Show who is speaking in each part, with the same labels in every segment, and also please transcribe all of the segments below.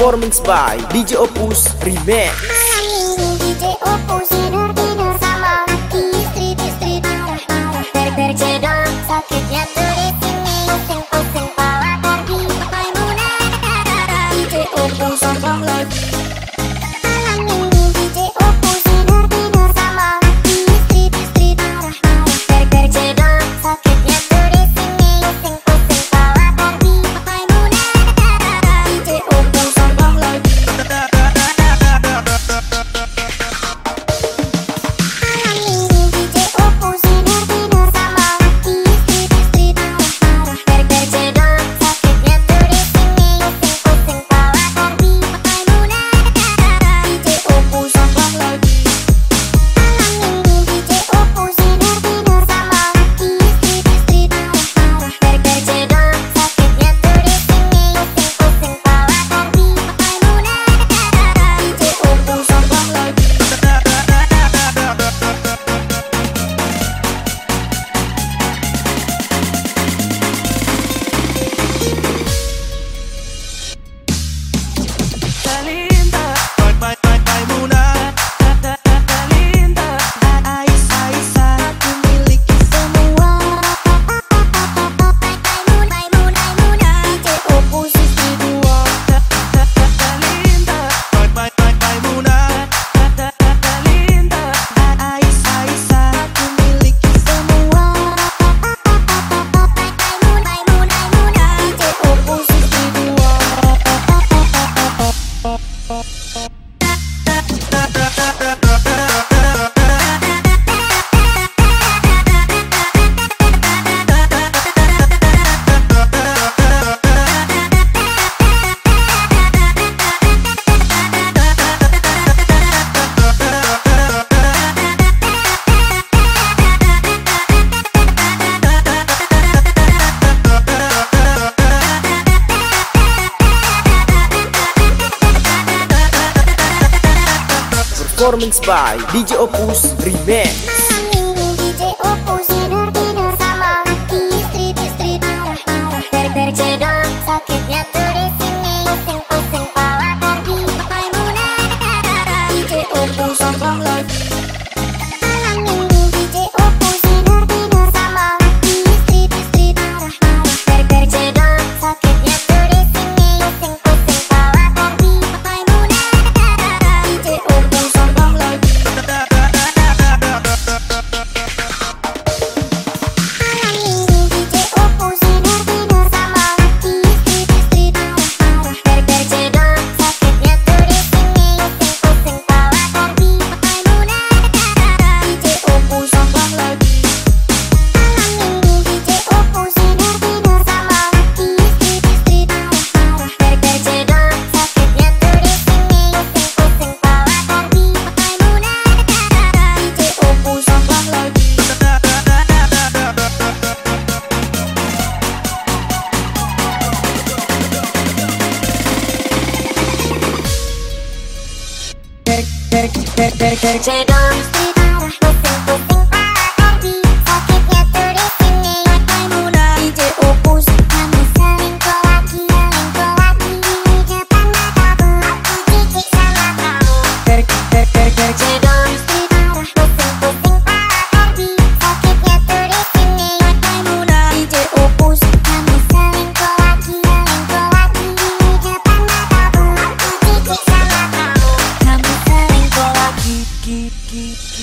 Speaker 1: Performance by DJ Opus Remix.
Speaker 2: DJ Opus tidur sama istri tercedok sakitnya tuh di sini pusing kepala pergi Maimunah DJ Opus sombong lagi. Malam minggu DJ Opus tidur sama istri tercedok sakitnya tuh di sini pusing kepala pergi Maimunah DJ Opus sombong lagi.
Speaker 1: Performance by DJ Opus Remix.
Speaker 2: DJ Opus tidur sama istri tercedok sakitnya tuh di sini pusing kepala pergi Maimunah DJ Opus sombong lagi. Malam minggu DJ Opus tidur sama istri tercedok sakitnya tuh di sini pusing kepala pergi Maimunah DJ Opus sombong lagi. Tercedok pusing pergi sakitnya tuh di sini Maimunah DJ Opus kamu selingkuh lagi di depan mataku aku jijik sama kamu. Tercedok pusing pergi sakitnya tuh di sini Maimunah DJ Opus kamu selingkuh lagi di depan mataku aku jijik sama kamu. Kamu selingkuh lagi.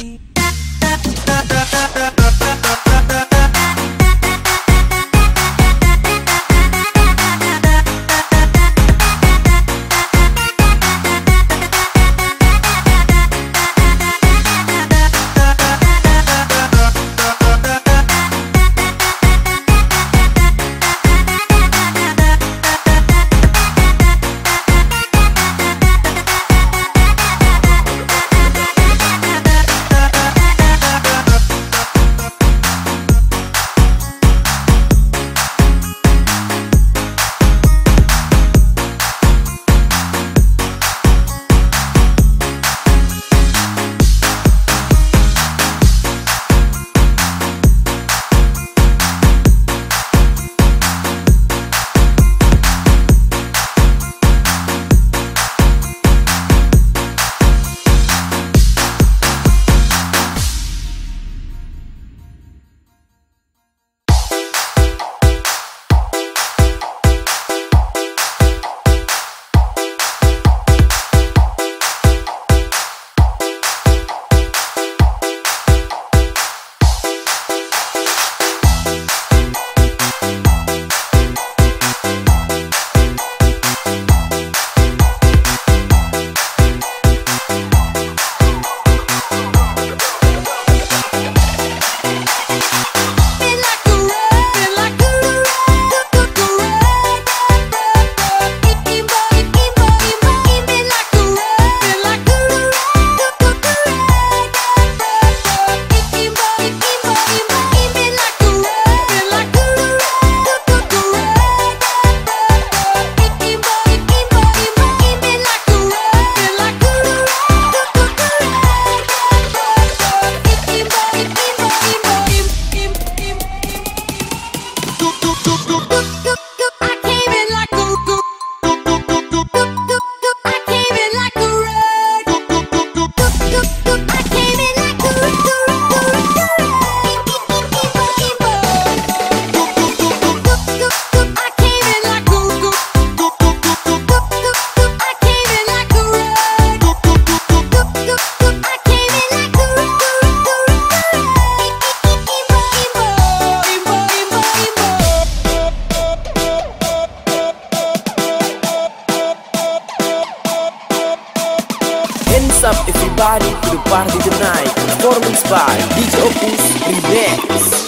Speaker 1: everybody to the party tonight. Performance by DJ Opus Remix.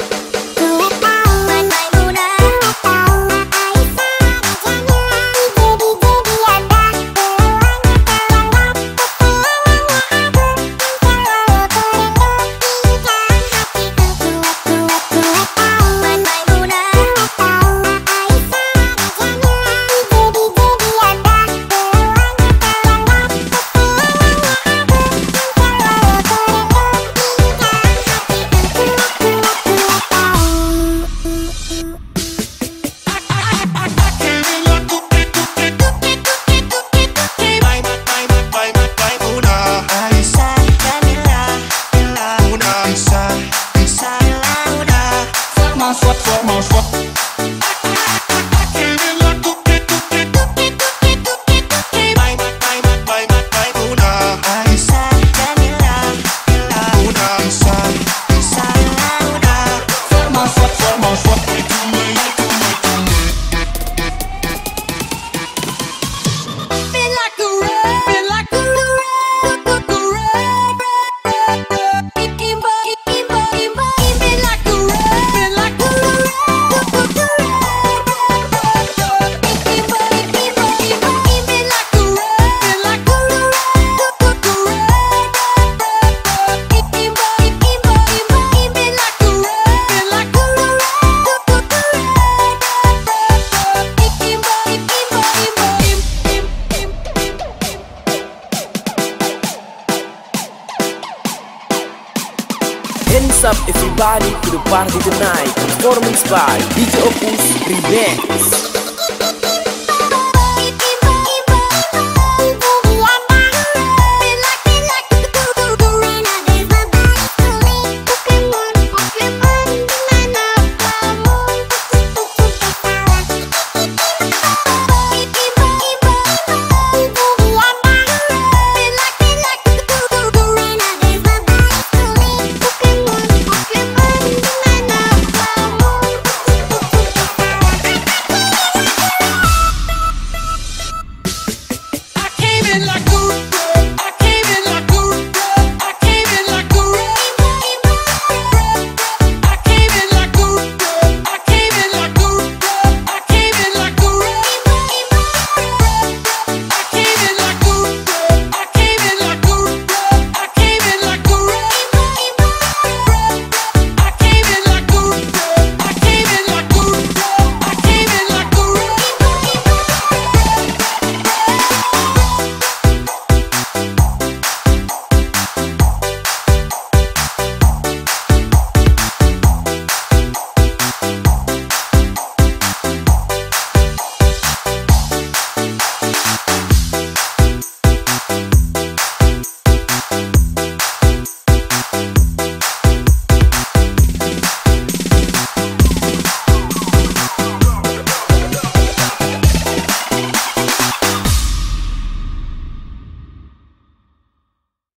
Speaker 1: Hands up everybody to the party tonight. Performance by DJ Opus Remix.